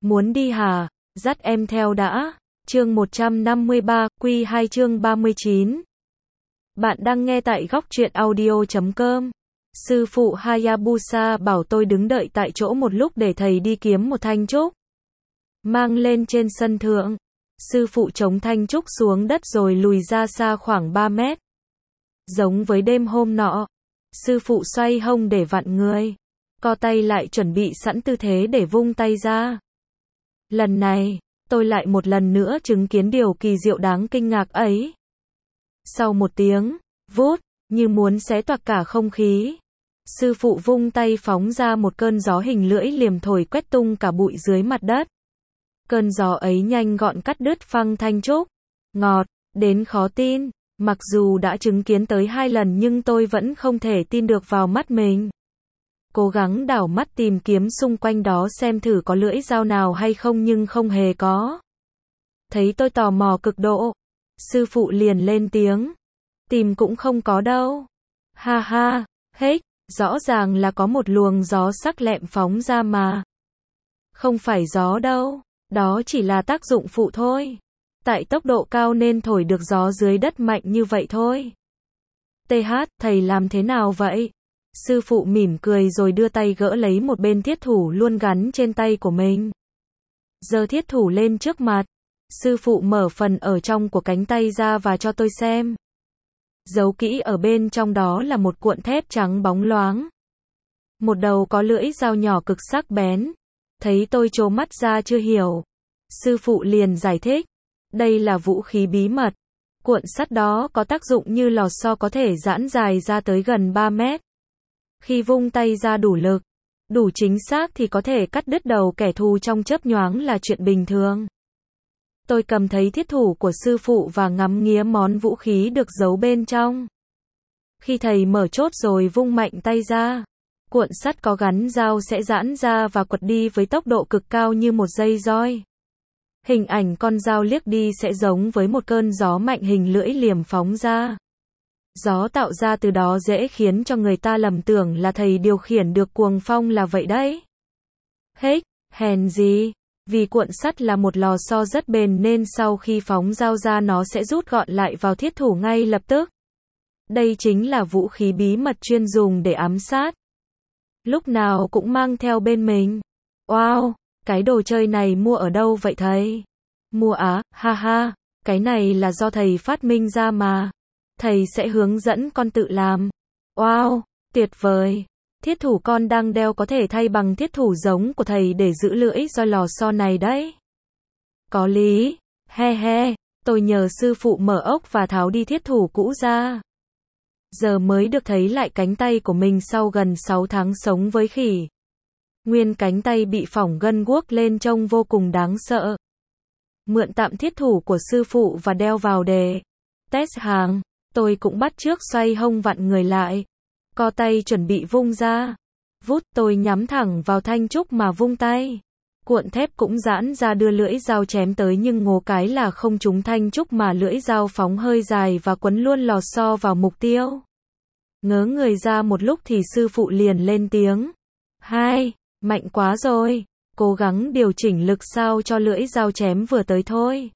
Muốn đi hả? Dắt em theo đã. Chương 153, Q2 chương 39. Bạn đang nghe tại góc truyện audio.com. Sư phụ Hayabusa bảo tôi đứng đợi tại chỗ một lúc để thầy đi kiếm một thanh trúc. Mang lên trên sân thượng. Sư phụ chống thanh trúc xuống đất rồi lùi ra xa khoảng 3 mét. Giống với đêm hôm nọ. Sư phụ xoay hông để vặn người. Co tay lại chuẩn bị sẵn tư thế để vung tay ra. Lần này, tôi lại một lần nữa chứng kiến điều kỳ diệu đáng kinh ngạc ấy. Sau một tiếng, vút, như muốn xé toạc cả không khí. Sư phụ vung tay phóng ra một cơn gió hình lưỡi liềm thổi quét tung cả bụi dưới mặt đất. Cơn gió ấy nhanh gọn cắt đứt phăng thanh trúc. Ngọt, đến khó tin. Mặc dù đã chứng kiến tới 2 lần nhưng tôi vẫn không thể tin được vào mắt mình. Cố gắng đảo mắt tìm kiếm xung quanh đó xem thử có lưỡi dao nào hay không nhưng không hề có. Thấy tôi tò mò cực độ. Sư phụ liền lên tiếng. Tìm cũng không có đâu. Ha ha, hếch, rõ ràng là có một luồng gió sắc lẹm phóng ra mà. Không phải gió đâu, đó chỉ là tác dụng phụ thôi. Tại tốc độ cao nên thổi được gió dưới đất mạnh như vậy thôi. TH, thầy làm thế nào vậy? Sư phụ mỉm cười rồi đưa tay gỡ lấy một bên thiết thủ luôn gắn trên tay của mình. Giơ thiết thủ lên trước mặt. Sư phụ mở phần ở trong của cánh tay ra và cho tôi xem. Giấu kỹ ở bên trong đó là một cuộn thép trắng bóng loáng. Một đầu có lưỡi dao nhỏ cực sắc bén. Thấy tôi trố mắt ra chưa hiểu. Sư phụ liền giải thích. Đây là vũ khí bí mật. Cuộn sắt đó có tác dụng như lò xo có thể giãn dài ra tới gần 3 mét. Khi vung tay ra đủ lực, đủ chính xác thì có thể cắt đứt đầu kẻ thù trong chớp nhoáng là chuyện bình thường. Tôi cầm thấy thiết thủ của sư phụ và ngắm nghía món vũ khí được giấu bên trong. Khi thầy mở chốt rồi vung mạnh tay ra, cuộn sắt có gắn dao sẽ giãn ra và quật đi với tốc độ cực cao như một dây roi. Hình ảnh con dao liếc đi sẽ giống với một cơn gió mạnh hình lưỡi liềm phóng ra. Gió tạo ra từ đó dễ khiến cho người ta lầm tưởng là thầy điều khiển được cuồng phong là vậy đấy. Hếch, hèn gì, vì cuộn sắt là một lò xo rất bền nên sau khi phóng dao ra nó sẽ rút gọn lại vào thiết thủ ngay lập tức. Đây chính là vũ khí bí mật chuyên dùng để ám sát. Lúc nào cũng mang theo bên mình. Wow, cái đồ chơi này mua ở đâu vậy thầy? Mua á, ha ha, cái này là do thầy phát minh ra mà. Thầy sẽ hướng dẫn con tự làm. Wow, tuyệt vời. Thiết thủ con đang đeo có thể thay bằng thiết thủ giống của thầy để giữ lưỡi roi lò xo này đấy. Có lý. He he, tôi nhờ sư phụ mở ốc và tháo đi thiết thủ cũ ra. Giờ mới được thấy lại cánh tay của mình sau gần 6 tháng sống với khỉ. Nguyên cánh tay bị phỏng gân guốc lên trông vô cùng đáng sợ. Mượn tạm thiết thủ của sư phụ và đeo vào để test hàng. Tôi cũng bắt chước xoay hông vặn người lại. Co tay chuẩn bị vung ra. Vút, tôi nhắm thẳng vào thanh trúc mà vung tay. Cuộn thép cũng giãn ra đưa lưỡi dao chém tới nhưng ngố cái là không trúng thanh trúc mà lưỡi dao phóng hơi dài và quấn luôn lò xo vào mục tiêu. Ngớ người ra một lúc thì sư phụ liền lên tiếng. Hai, mạnh quá rồi. Cố gắng điều chỉnh lực sao cho lưỡi dao chém vừa tới thôi.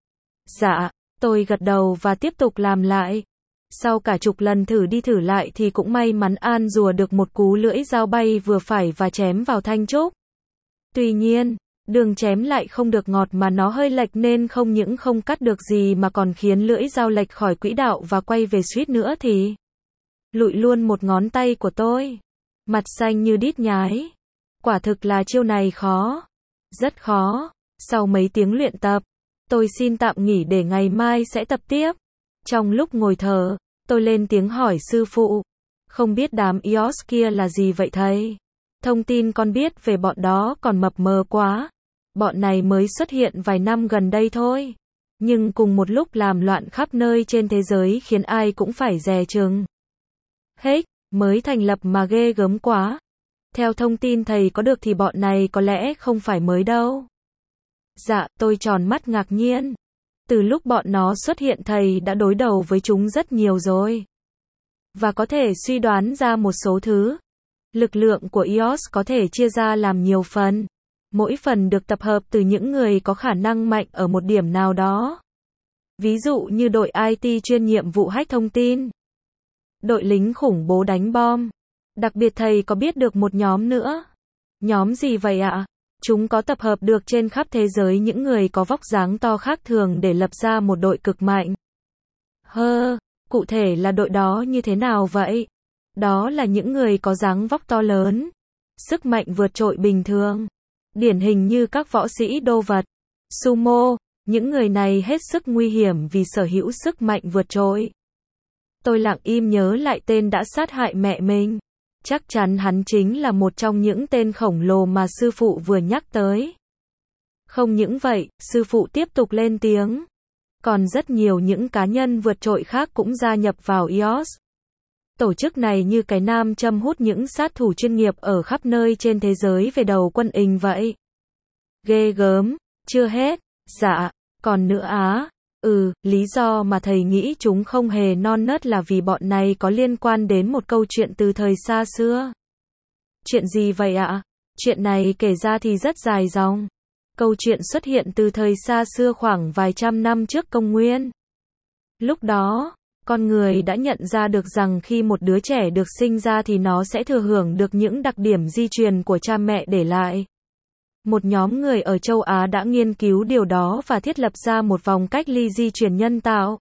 Dạ, tôi gật đầu và tiếp tục làm lại. Sau cả chục lần thử đi thử lại thì cũng may mắn an rùa được một cú lưỡi dao bay vừa phải và chém vào thanh trúc. Tuy nhiên, đường chém lại không được ngọt mà nó hơi lệch nên không những không cắt được gì mà còn khiến lưỡi dao lệch khỏi quỹ đạo và quay về suýt nữa thì lụi luôn một ngón tay của tôi. Mặt xanh như đít nhái. Quả thực là chiêu này khó. Rất khó. Sau mấy tiếng luyện tập, tôi xin tạm nghỉ để ngày mai sẽ tập tiếp. Trong lúc ngồi thở, tôi lên tiếng hỏi sư phụ. Không biết đám EOS kia là gì vậy thầy? Thông tin con biết về bọn đó còn mập mờ quá. Bọn này mới xuất hiện vài năm gần đây thôi. Nhưng cùng một lúc làm loạn khắp nơi trên thế giới khiến ai cũng phải dè chừng. Hếch, mới thành lập mà ghê gớm quá. Theo thông tin thầy có được thì bọn này có lẽ không phải mới đâu. Dạ, tôi tròn mắt ngạc nhiên. Từ lúc bọn nó xuất hiện thầy đã đối đầu với chúng rất nhiều rồi. Và có thể suy đoán ra một số thứ. Lực lượng của EOS có thể chia ra làm nhiều phần. Mỗi phần được tập hợp từ những người có khả năng mạnh ở một điểm nào đó. Ví dụ như đội IT chuyên nhiệm vụ hack thông tin, đội lính khủng bố đánh bom. Đặc biệt thầy có biết được một nhóm nữa. Nhóm gì vậy ạ? Chúng có tập hợp được trên khắp thế giới những người có vóc dáng to khác thường để lập ra một đội cực mạnh. Cụ thể là đội đó như thế nào vậy? Đó là những người có dáng vóc to lớn, sức mạnh vượt trội bình thường. Điển hình như các võ sĩ đô vật, sumo, những người này hết sức nguy hiểm vì sở hữu sức mạnh vượt trội. Tôi lặng im nhớ lại tên đã sát hại mẹ mình. Chắc chắn hắn chính là một trong những tên khổng lồ mà sư phụ vừa nhắc tới. Không những vậy, sư phụ tiếp tục lên tiếng. Còn rất nhiều những cá nhân vượt trội khác cũng gia nhập vào EOS. Tổ chức này như cái nam châm hút những sát thủ chuyên nghiệp ở khắp nơi trên thế giới về đầu quân ình vậy. Ghê gớm, chưa hết. Dạ, còn nữa á. Lý do mà thầy nghĩ chúng không hề non nớt là vì bọn này có liên quan đến một câu chuyện từ thời xa xưa. Chuyện gì vậy ạ? Chuyện này kể ra thì rất dài dòng. Câu chuyện xuất hiện từ thời xa xưa khoảng vài trăm năm trước công nguyên. Lúc đó, con người đã nhận ra được rằng khi một đứa trẻ được sinh ra thì nó sẽ thừa hưởng được những đặc điểm di truyền của cha mẹ để lại. Một nhóm người ở châu Á đã nghiên cứu điều đó và thiết lập ra một vòng cách ly di truyền nhân tạo.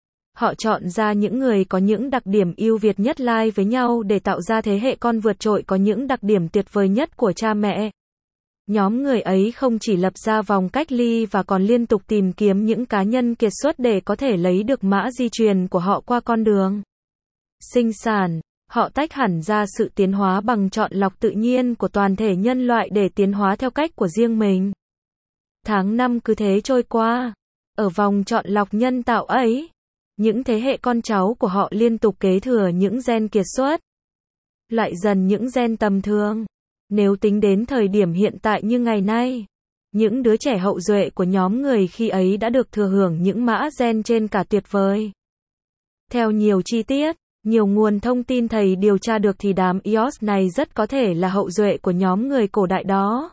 Họ chọn ra những người có những đặc điểm ưu việt nhất lai với nhau để tạo ra thế hệ con vượt trội có những đặc điểm tuyệt vời nhất của cha mẹ. Nhóm người ấy không chỉ lập ra vòng cách ly và còn liên tục tìm kiếm những cá nhân kiệt xuất để có thể lấy được mã di truyền của họ qua con đường sinh sản. Họ tách hẳn ra sự tiến hóa bằng chọn lọc tự nhiên của toàn thể nhân loại để tiến hóa theo cách của riêng mình. Tháng năm cứ thế trôi qua. Ở vòng chọn lọc nhân tạo ấy, những thế hệ con cháu của họ liên tục kế thừa những gen kiệt xuất, loại dần những gen tầm thường. Nếu tính đến thời điểm hiện tại như ngày nay, những đứa trẻ hậu duệ của nhóm người khi ấy đã được thừa hưởng những mã gen trên cả tuyệt vời. Theo nhiều chi tiết, nhiều nguồn thông tin thầy điều tra được thì đám EOS này rất có thể là hậu duệ của nhóm người cổ đại đó.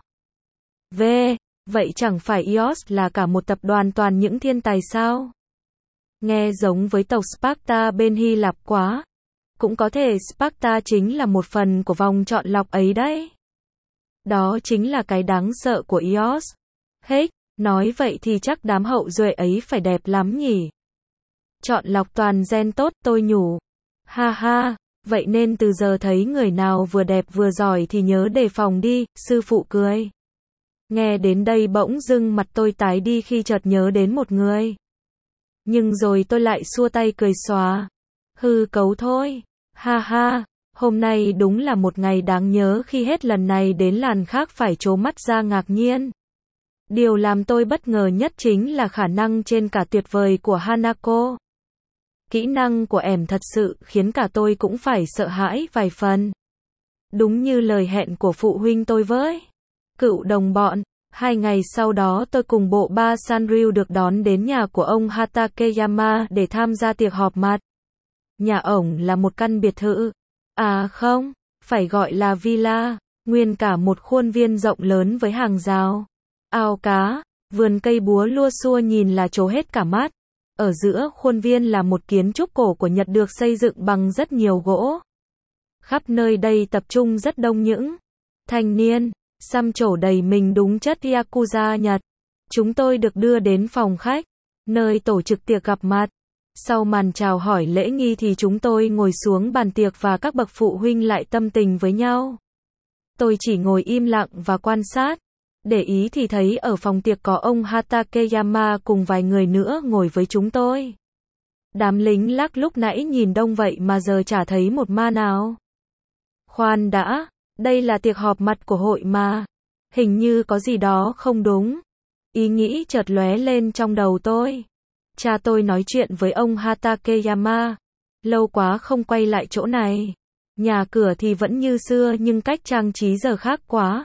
Vậy chẳng phải EOS là cả một tập đoàn toàn những thiên tài sao? Nghe giống với tộc Sparta bên Hy Lạp quá. Cũng có thể Sparta chính là một phần của vòng chọn lọc ấy đấy. Đó chính là cái đáng sợ của EOS. Nói vậy thì chắc đám hậu duệ ấy phải đẹp lắm nhỉ? Chọn lọc toàn gen tốt, tôi nhủ. Vậy nên từ giờ thấy người nào vừa đẹp vừa giỏi thì nhớ đề phòng đi, sư phụ cười. Nghe đến đây bỗng dưng mặt tôi tái đi khi chợt nhớ đến một người. Nhưng rồi tôi lại xua tay cười xóa. Hư cấu thôi. Hôm nay đúng là một ngày đáng nhớ khi hết lần này đến làn khác phải trố mắt ra ngạc nhiên. Điều làm tôi bất ngờ nhất chính là khả năng trên cả tuyệt vời của Hanako. Kỹ năng của ẻm thật sự khiến cả tôi cũng phải sợ hãi vài phần. Đúng như lời hẹn của phụ huynh tôi với cựu đồng bọn. 2 ngày sau đó tôi cùng bộ ba Sanryu được đón đến nhà của ông Hatakeyama để tham gia tiệc họp mặt. Nhà ổng là một căn biệt thự. Không, phải gọi là villa, nguyên cả một khuôn viên rộng lớn với hàng rào, ao cá, vườn cây búa lua xua nhìn là trố hết cả mắt. Ở giữa khuôn viên là một kiến trúc cổ của Nhật được xây dựng bằng rất nhiều gỗ. Khắp nơi đây tập trung rất đông những thanh niên, xăm trổ đầy mình đúng chất Yakuza Nhật. Chúng tôi được đưa đến phòng khách, nơi tổ chức tiệc gặp mặt. Sau màn chào hỏi lễ nghi thì chúng tôi ngồi xuống bàn tiệc và các bậc phụ huynh lại tâm tình với nhau. Tôi chỉ ngồi im lặng và quan sát. Để ý thì thấy ở phòng tiệc có ông Hatakeyama cùng vài người nữa ngồi với chúng tôi. Đám lính lác lúc nãy nhìn đông vậy mà giờ chả thấy một ma nào. Khoan đã, đây là tiệc họp mặt của hội mà. Hình như có gì đó không đúng. Ý nghĩ chợt lóe lên trong đầu tôi. Cha tôi nói chuyện với ông Hatakeyama. Lâu quá không quay lại chỗ này. Nhà cửa thì vẫn như xưa nhưng cách trang trí giờ khác quá.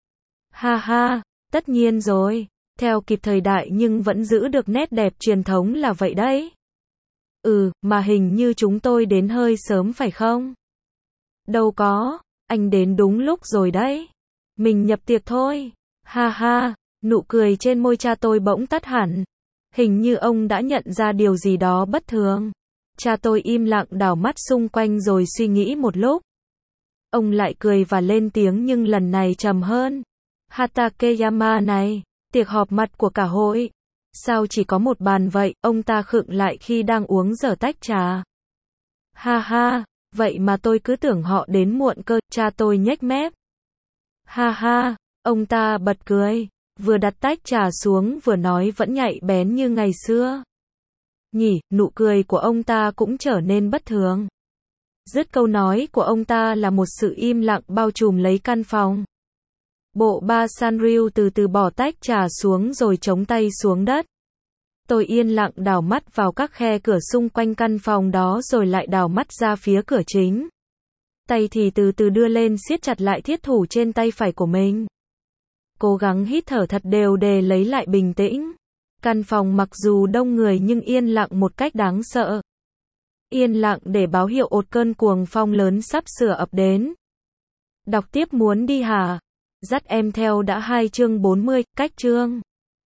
Tất nhiên rồi. Theo kịp thời đại nhưng vẫn giữ được nét đẹp truyền thống là vậy đấy. Mà hình như chúng tôi đến hơi sớm phải không? Đâu có, anh đến đúng lúc rồi đấy. Mình nhập tiệc thôi. Ha ha, nụ cười trên môi cha tôi bỗng tắt hẳn. Hình như ông đã nhận ra điều gì đó bất thường. Cha tôi im lặng đảo mắt xung quanh rồi suy nghĩ một lúc. Ông lại cười và lên tiếng nhưng lần này trầm hơn. Hatakeyama này, tiệc họp mặt của cả hội. Sao chỉ có một bàn vậy? Ông ta khựng lại khi đang uống dở tách trà. Ha ha, vậy mà tôi cứ tưởng họ đến muộn cơ, cha tôi nhếch mép. Ha ha, ông ta bật cười, vừa đặt tách trà xuống vừa nói vẫn nhạy bén như ngày xưa. Nhỉ, nụ cười của ông ta cũng trở nên bất thường. Dứt câu nói của ông ta là một sự im lặng bao trùm lấy căn phòng. Bộ ba Sanryu từ từ bỏ tách trà xuống rồi chống tay xuống đất. Tôi yên lặng đảo mắt vào các khe cửa xung quanh căn phòng đó rồi lại đảo mắt ra phía cửa chính. Tay thì từ từ đưa lên siết chặt lại thiết thủ trên tay phải của mình. Cố gắng hít thở thật đều để lấy lại bình tĩnh. Căn phòng mặc dù đông người nhưng yên lặng một cách đáng sợ. Yên lặng để báo hiệu một cơn cuồng phong lớn sắp sửa ập đến. Đọc tiếp muốn đi hả? Dắt em theo đã 2 chương 40, cách chương.